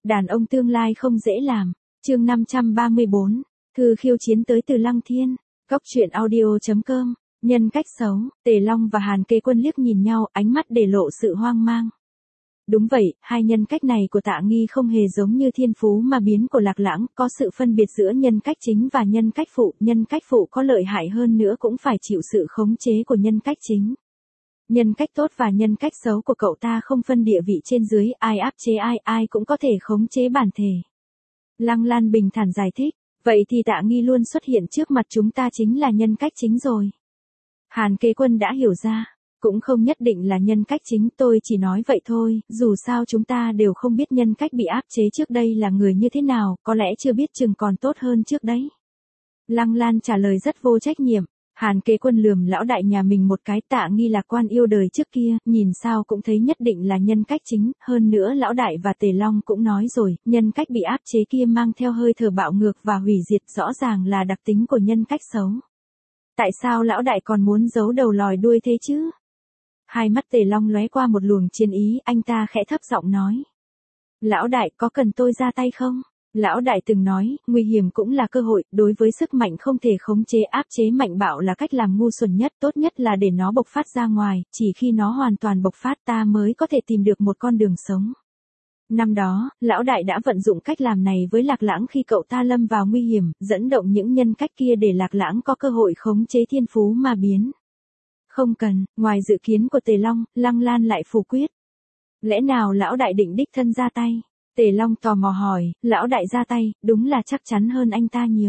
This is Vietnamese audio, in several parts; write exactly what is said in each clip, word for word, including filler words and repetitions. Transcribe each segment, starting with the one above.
Đàn ông tương lai không dễ làm. Chương năm trăm ba mươi bốn. Thư khiêu chiến tới từ Lăng Thiên. Góc truyện audio chấm com. Nhân cách xấu. Tề Long và Hàn Kế Quân liếc nhìn nhau, ánh mắt để lộ sự hoang mang. Đúng vậy, hai nhân cách này của Tạ Nghi không hề giống như thiên phú mà biến của Lạc Lãng, có sự phân biệt giữa nhân cách chính và nhân cách phụ, nhân cách phụ có lợi hại hơn nữa cũng phải chịu sự khống chế của nhân cách chính. Nhân cách tốt và nhân cách xấu của cậu ta không phân địa vị trên dưới, ai áp chế ai, ai cũng có thể khống chế bản thể. Lăng Lan bình thản giải thích, vậy thì Tạ Nghi luôn xuất hiện trước mặt chúng ta chính là nhân cách chính rồi. Hàn Kế Quân đã hiểu ra. Cũng không nhất định là nhân cách chính, tôi chỉ nói vậy thôi, dù sao chúng ta đều không biết nhân cách bị áp chế trước đây là người như thế nào, có lẽ chưa biết chừng còn tốt hơn trước đấy. Lăng Lan trả lời rất vô trách nhiệm. Hàn Kế Quân lườm lão đại nhà mình một cái. Tạ Nghi là quan yêu đời trước kia, nhìn sao cũng thấy nhất định là nhân cách chính, hơn nữa lão đại và Tề Long cũng nói rồi, nhân cách bị áp chế kia mang theo hơi thở bạo ngược và hủy diệt, rõ ràng là đặc tính của nhân cách xấu. Tại sao lão đại còn muốn giấu đầu lòi đuôi thế chứ? Hai mắt Tề Long lóe qua một luồng chiến ý, anh ta khẽ thấp giọng nói. Lão đại, có cần tôi ra tay không? Lão đại từng nói, nguy hiểm cũng là cơ hội, đối với sức mạnh không thể khống chế, áp chế mạnh bạo là cách làm ngu xuẩn nhất, tốt nhất là để nó bộc phát ra ngoài, chỉ khi nó hoàn toàn bộc phát ta mới có thể tìm được một con đường sống. Năm đó, lão đại đã vận dụng cách làm này với Lạc Lãng khi cậu ta lâm vào nguy hiểm, dẫn động những nhân cách kia để Lạc Lãng có cơ hội khống chế thiên phú mà biến. Không cần, ngoài dự kiến của Tề Long, Lăng Lan lại phủ quyết. Lẽ nào lão đại định đích thân ra tay? Tề Long tò mò hỏi, lão đại ra tay, đúng là chắc chắn hơn anh ta nhiều.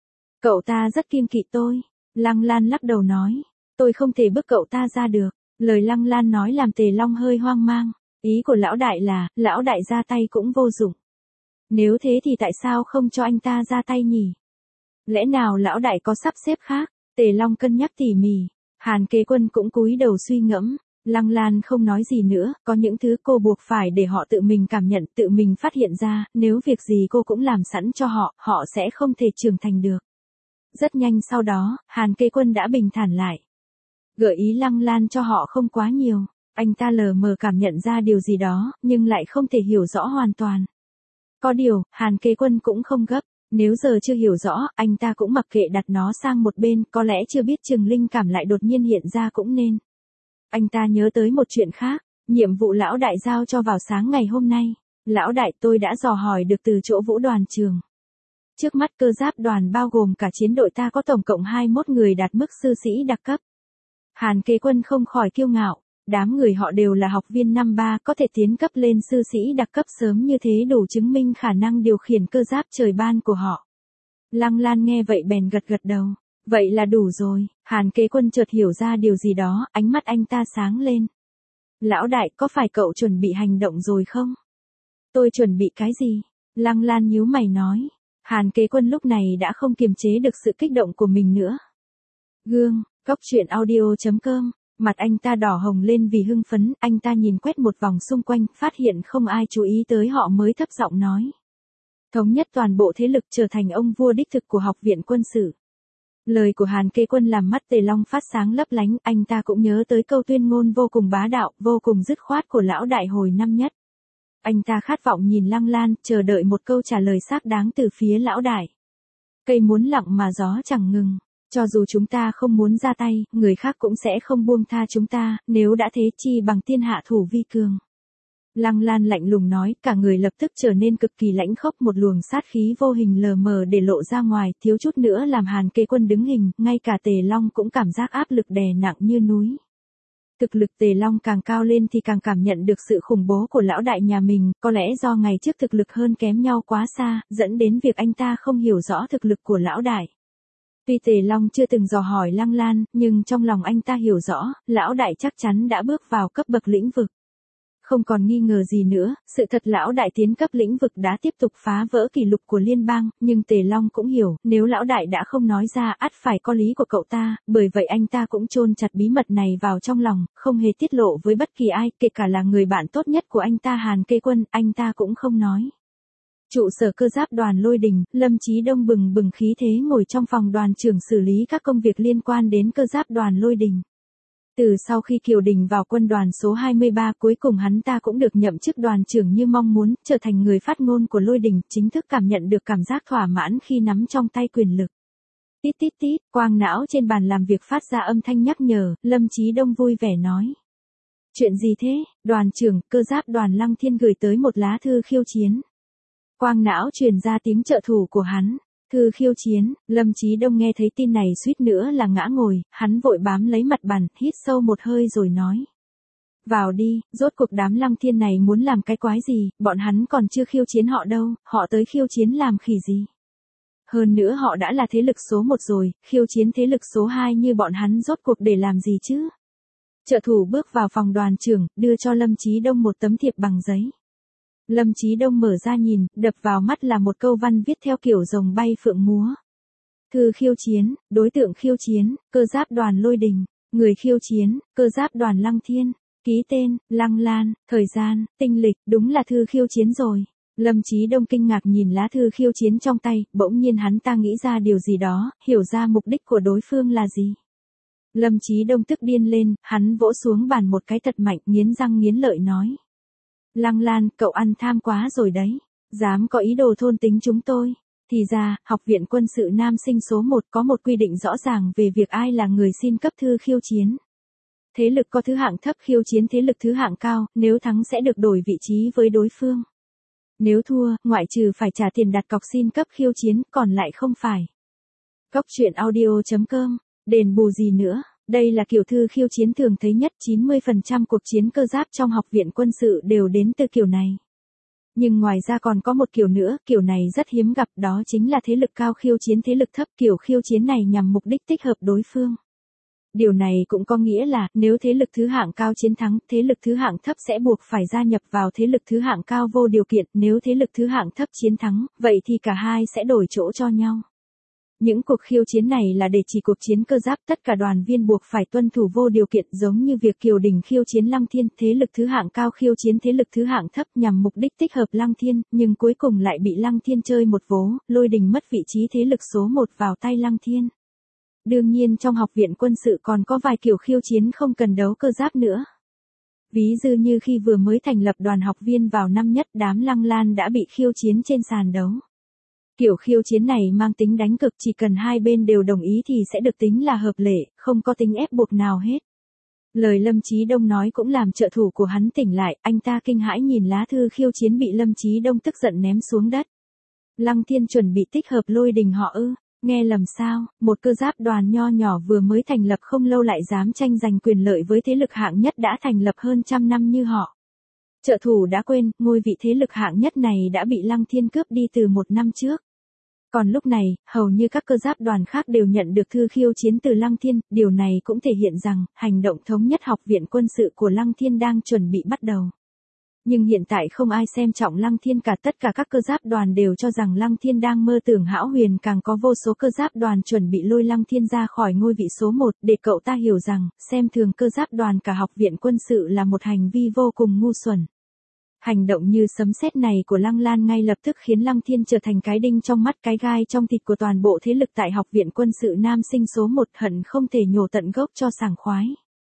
Cậu ta rất kiêng kỵ tôi. Lăng Lan lắc đầu nói, tôi không thể bức cậu ta ra được. Lời Lăng Lan nói làm Tề Long hơi hoang mang. Ý của lão đại là, lão đại ra tay cũng vô dụng. Nếu thế thì tại sao không cho anh ta ra tay nhỉ? Lẽ nào lão đại có sắp xếp khác? Tề Long cân nhắc tỉ mỉ. Hàn Kế Quân cũng cúi đầu suy ngẫm. Lăng Lan không nói gì nữa, có những thứ cô buộc phải để họ tự mình cảm nhận, tự mình phát hiện ra, nếu việc gì cô cũng làm sẵn cho họ, họ sẽ không thể trưởng thành được. Rất nhanh sau đó, Hàn Kế Quân đã bình thản lại. Gợi ý Lăng Lan cho họ không quá nhiều, anh ta lờ mờ cảm nhận ra điều gì đó, nhưng lại không thể hiểu rõ hoàn toàn. Có điều, Hàn Kế Quân cũng không gấp. Nếu giờ chưa hiểu rõ, anh ta cũng mặc kệ đặt nó sang một bên, có lẽ chưa biết chừng linh cảm lại đột nhiên hiện ra cũng nên. Anh ta nhớ tới một chuyện khác, nhiệm vụ lão đại giao cho vào sáng ngày hôm nay. Lão đại, tôi đã dò hỏi được từ chỗ Vũ đoàn trường. Trước mắt cơ giáp đoàn bao gồm cả chiến đội ta có tổng cộng hai mươi mốt người đạt mức sư sĩ đặc cấp. Hàn Kế Quân không khỏi kiêu ngạo, đám người họ đều là học viên năm ba, có thể tiến cấp lên sư sĩ đặc cấp sớm như thế đủ chứng minh khả năng điều khiển cơ giáp trời ban của họ. Lăng Lan nghe vậy bèn gật gật đầu. Vậy là đủ rồi. Hàn Kế Quân chợt hiểu ra điều gì đó, ánh mắt anh ta sáng lên. Lão đại, có phải cậu chuẩn bị hành động rồi không? Tôi chuẩn bị cái gì? Lăng Lan nhíu mày nói. Hàn Kế Quân lúc này đã không kiềm chế được sự kích động của mình nữa. Gương, góc truyện audio chấm com. Mặt anh ta đỏ hồng lên vì hưng phấn, anh ta nhìn quét một vòng xung quanh, phát hiện không ai chú ý tới họ mới thấp giọng nói. Thống nhất toàn bộ thế lực trở thành ông vua đích thực của học viện quân sự. Lời của Hàn Kế Quân làm mắt Tề Long phát sáng lấp lánh, anh ta cũng nhớ tới câu tuyên ngôn vô cùng bá đạo, vô cùng dứt khoát của lão đại hồi năm nhất. Anh ta khát vọng nhìn Lăng Lan, chờ đợi một câu trả lời xác đáng từ phía lão đại. Cây muốn lặng mà gió chẳng ngừng. Cho dù chúng ta không muốn ra tay, người khác cũng sẽ không buông tha chúng ta, nếu đã thế chi bằng thiên hạ thủ vi cường. Lăng Lan lạnh lùng nói, cả người lập tức trở nên cực kỳ lãnh khốc, một luồng sát khí vô hình lờ mờ để lộ ra ngoài, thiếu chút nữa làm Hàn Kế Quân đứng hình, ngay cả Tề Long cũng cảm giác áp lực đè nặng như núi. Thực lực Tề Long càng cao lên thì càng cảm nhận được sự khủng bố của lão đại nhà mình, có lẽ do ngày trước thực lực hơn kém nhau quá xa, dẫn đến việc anh ta không hiểu rõ thực lực của lão đại. Tuy Tề Long chưa từng dò hỏi Lăng Lan, nhưng trong lòng anh ta hiểu rõ, lão đại chắc chắn đã bước vào cấp bậc lĩnh vực. Không còn nghi ngờ gì nữa, sự thật lão đại tiến cấp lĩnh vực đã tiếp tục phá vỡ kỷ lục của liên bang, nhưng Tề Long cũng hiểu, nếu lão đại đã không nói ra ắt phải có lý của cậu ta, bởi vậy anh ta cũng chôn chặt bí mật này vào trong lòng, không hề tiết lộ với bất kỳ ai, kể cả là người bạn tốt nhất của anh ta Hàn Kế Quân, anh ta cũng không nói. Trụ sở cơ giáp đoàn Lôi Đình, Lâm Chí Đông bừng bừng khí thế ngồi trong phòng đoàn trưởng xử lý các công việc liên quan đến cơ giáp đoàn Lôi Đình. Từ sau khi Kiều Đình vào quân đoàn số hai mươi ba, cuối cùng hắn ta cũng được nhậm chức đoàn trưởng như mong muốn, trở thành người phát ngôn của Lôi Đình, chính thức cảm nhận được cảm giác thỏa mãn khi nắm trong tay quyền lực. Tít tít tít, quang não trên bàn làm việc phát ra âm thanh nhắc nhở, Lâm Chí Đông vui vẻ nói. Chuyện gì thế? Đoàn trưởng, cơ giáp đoàn Lăng Thiên gửi tới một lá thư khiêu chiến. Quang não truyền ra tiếng trợ thủ của hắn. Thư khiêu chiến. Lâm Chí Đông nghe thấy tin này suýt nữa là ngã ngồi, hắn vội bám lấy mặt bàn, hít sâu một hơi rồi nói. Vào đi, rốt cuộc đám Lăng Thiên này muốn làm cái quái gì, bọn hắn còn chưa khiêu chiến họ đâu, họ tới khiêu chiến làm khỉ gì. Hơn nữa họ đã là thế lực số một rồi, khiêu chiến thế lực số hai như bọn hắn rốt cuộc để làm gì chứ? Trợ thủ bước vào phòng đoàn trưởng, đưa cho Lâm Chí Đông một tấm thiệp bằng giấy. Lâm Chí Đông mở ra nhìn, đập vào mắt là một câu văn viết theo kiểu rồng bay phượng múa. Thư khiêu chiến, đối tượng khiêu chiến, cơ giáp đoàn Lôi Đình, người khiêu chiến, cơ giáp đoàn Lăng Thiên, ký tên, Lăng Lan, thời gian, tinh lịch, đúng là thư khiêu chiến rồi. Lâm Chí Đông kinh ngạc nhìn lá thư khiêu chiến trong tay, bỗng nhiên hắn ta nghĩ ra điều gì đó, hiểu ra mục đích của đối phương là gì. Lâm Chí Đông tức điên lên, hắn vỗ xuống bàn một cái thật mạnh, nghiến răng nghiến lợi nói. Lăng Lan, cậu ăn tham quá rồi đấy, dám có ý đồ thôn tính chúng tôi. Thì ra, Học viện Quân sự Nam Sinh số một có một quy định rõ ràng về việc ai là người xin cấp thư khiêu chiến. Thế lực có thứ hạng thấp khiêu chiến thế lực thứ hạng cao, nếu thắng sẽ được đổi vị trí với đối phương. Nếu thua, ngoại trừ phải trả tiền đặt cọc xin cấp khiêu chiến, còn lại không phải. Cóc truyện audio chấm com, đền bù gì nữa, đây là kiểu thư khiêu chiến thường thấy nhất, chín mươi phần trăm cuộc chiến cơ giáp trong Học viện Quân sự đều đến từ kiểu này. Nhưng ngoài ra còn có một kiểu nữa, kiểu này rất hiếm gặp, đó chính là thế lực cao khiêu chiến thế lực thấp, kiểu khiêu chiến này nhằm mục đích tích hợp đối phương. Điều này cũng có nghĩa là, nếu thế lực thứ hạng cao chiến thắng, thế lực thứ hạng thấp sẽ buộc phải gia nhập vào thế lực thứ hạng cao vô điều kiện, nếu thế lực thứ hạng thấp chiến thắng, vậy thì cả hai sẽ đổi chỗ cho nhau. Những cuộc khiêu chiến này là để chỉ cuộc chiến cơ giáp, tất cả đoàn viên buộc phải tuân thủ vô điều kiện, giống như việc Kiều Đình khiêu chiến Lăng Thiên, thế lực thứ hạng cao khiêu chiến thế lực thứ hạng thấp nhằm mục đích tích hợp Lăng Thiên, nhưng cuối cùng lại bị Lăng Thiên chơi một vố, Lôi Đình mất vị trí thế lực số một vào tay Lăng Thiên. Đương nhiên trong Học viện Quân sự còn có vài kiểu khiêu chiến không cần đấu cơ giáp nữa. Ví dụ như khi vừa mới thành lập đoàn học viên vào năm nhất, đám Lăng Lan đã bị khiêu chiến trên sàn đấu. Kiểu khiêu chiến này mang tính đánh cực, chỉ cần hai bên đều đồng ý thì sẽ được tính là hợp lệ, không có tính ép buộc nào hết. Lời Lâm Chí Đông nói cũng làm trợ thủ của hắn tỉnh lại, anh ta kinh hãi nhìn lá thư khiêu chiến bị Lâm Chí Đông tức giận ném xuống đất. Lăng Thiên chuẩn bị tích hợp Lôi Đình họ ư? Nghe lầm sao, một cơ giáp đoàn nho nhỏ vừa mới thành lập không lâu lại dám tranh giành quyền lợi với thế lực hạng nhất đã thành lập hơn trăm năm như họ. Trợ thủ đã quên, ngôi vị thế lực hạng nhất này đã bị Lăng Thiên cướp đi từ một năm trước. Còn lúc này, hầu như các cơ giáp đoàn khác đều nhận được thư khiêu chiến từ Lăng Thiên, điều này cũng thể hiện rằng, hành động thống nhất Học viện Quân sự của Lăng Thiên đang chuẩn bị bắt đầu. Nhưng hiện tại không ai xem trọng Lăng Thiên cả, tất cả các cơ giáp đoàn đều cho rằng Lăng Thiên đang mơ tưởng hão huyền, càng có vô số cơ giáp đoàn chuẩn bị lôi Lăng Thiên ra khỏi ngôi vị số một, để cậu ta hiểu rằng, xem thường cơ giáp đoàn cả Học viện Quân sự là một hành vi vô cùng ngu xuẩn. Hành động như sấm sét này của Lăng Lan ngay lập tức khiến Lăng Thiên trở thành cái đinh trong mắt, cái gai trong thịt của toàn bộ thế lực tại Học viện Quân sự Nam Sinh số một, hận không thể nhổ tận gốc cho sảng khoái.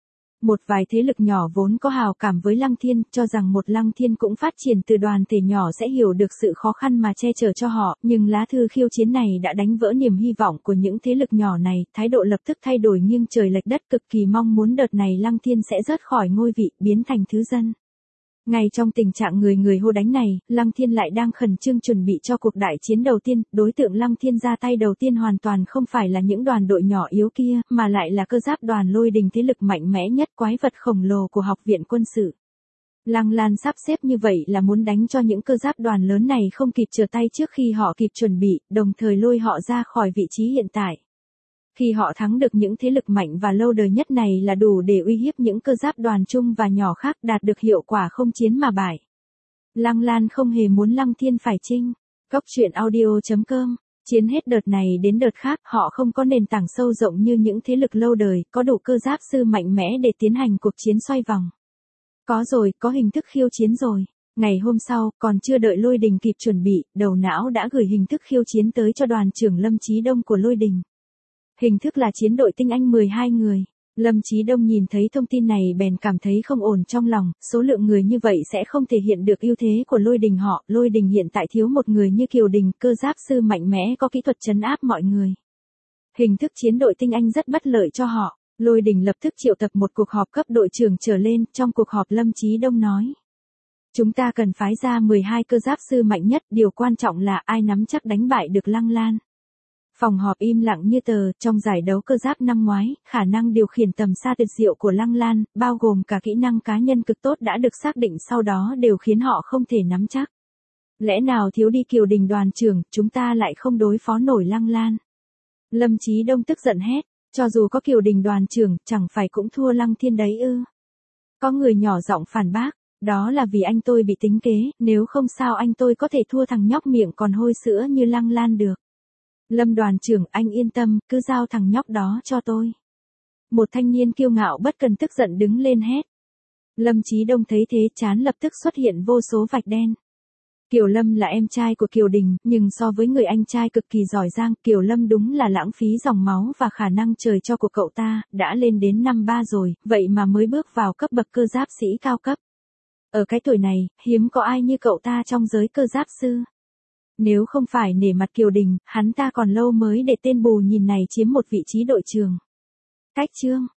Một vài thế lực nhỏ vốn có hào cảm với Lăng Thiên, cho rằng một Lăng Thiên cũng phát triển từ đoàn thể nhỏ sẽ hiểu được sự khó khăn mà che chở cho họ, nhưng lá thư khiêu chiến này đã đánh vỡ niềm hy vọng của những thế lực nhỏ này, thái độ lập tức thay đổi nghiêng trời lệch đất, cực kỳ mong muốn đợt này Lăng Thiên sẽ rớt khỏi ngôi vị, biến thành thứ dân. Ngay trong tình trạng người người hô đánh này, Lăng Thiên lại đang khẩn trương chuẩn bị cho cuộc đại chiến đầu tiên, đối tượng Lăng Thiên ra tay đầu tiên hoàn toàn không phải là những đoàn đội nhỏ yếu kia, mà lại là cơ giáp đoàn Lôi Đình, thế lực mạnh mẽ nhất, quái vật khổng lồ của Học viện Quân sự. Lăng Lan sắp xếp như vậy là muốn đánh cho những cơ giáp đoàn lớn này không kịp trở tay trước khi họ kịp chuẩn bị, đồng thời lôi họ ra khỏi vị trí hiện tại. Khi họ thắng được những thế lực mạnh và lâu đời nhất này là đủ để uy hiếp những cơ giáp đoàn chung và nhỏ khác, đạt được hiệu quả không chiến mà bại. Lăng Lan không hề muốn Lăng Thiên phải chinh. Cóc truyện audio chấm com, chiến hết đợt này đến đợt khác, họ không có nền tảng sâu rộng như những thế lực lâu đời, có đủ cơ giáp sư mạnh mẽ để tiến hành cuộc chiến xoay vòng. Có rồi, có hình thức khiêu chiến rồi. Ngày hôm sau, còn chưa đợi Lôi Đình kịp chuẩn bị, đầu não đã gửi hình thức khiêu chiến tới cho đoàn trưởng Lâm Chí Đông của Lôi Đình. Hình thức là chiến đội tinh anh mười hai người. Lâm Chí Đông nhìn thấy thông tin này bèn cảm thấy không ổn trong lòng, số lượng người như vậy sẽ không thể hiện được ưu thế của Lôi Đình họ, Lôi Đình hiện tại thiếu một người như Kiều Đình, cơ giáp sư mạnh mẽ có kỹ thuật trấn áp mọi người. Hình thức chiến đội tinh anh rất bất lợi cho họ, Lôi Đình lập tức triệu tập một cuộc họp cấp đội trưởng trở lên, trong cuộc họp Lâm Chí Đông nói. Chúng ta cần phái ra mười hai cơ giáp sư mạnh nhất, điều quan trọng là ai nắm chắc đánh bại được Lăng Lan. Phòng họp im lặng như tờ, trong giải đấu cơ giáp năm ngoái, khả năng điều khiển tầm xa tuyệt diệu của Lăng Lan, bao gồm cả kỹ năng cá nhân cực tốt đã được xác định sau đó đều khiến họ không thể nắm chắc. Lẽ nào thiếu đi Kiều Đình đoàn trưởng, chúng ta lại không đối phó nổi Lăng Lan. Lâm Chí Đông tức giận hét, cho dù có Kiều Đình đoàn trưởng, chẳng phải cũng thua Lăng Thiên đấy ư. Có người nhỏ giọng phản bác, đó là vì anh tôi bị tính kế, nếu không sao anh tôi có thể thua thằng nhóc miệng còn hôi sữa như Lăng Lan được. Lâm đoàn trưởng, anh yên tâm, cứ giao thằng nhóc đó cho tôi. Một thanh niên kiêu ngạo bất cần tức giận đứng lên hét. Lâm Chí Đông thấy thế chán lập tức xuất hiện vô số vạch đen. Kiều Lâm là em trai của Kiều Đình, nhưng so với người anh trai cực kỳ giỏi giang, Kiều Lâm đúng là lãng phí dòng máu và khả năng trời cho của cậu ta, đã lên đến năm ba rồi, vậy mà mới bước vào cấp bậc cơ giáp sĩ cao cấp. Ở cái tuổi này, hiếm có ai như cậu ta trong giới cơ giáp sư. Nếu không phải nể mặt Kiều Đình, hắn ta còn lâu mới để tên bù nhìn này chiếm một vị trí đội trưởng. Cách chương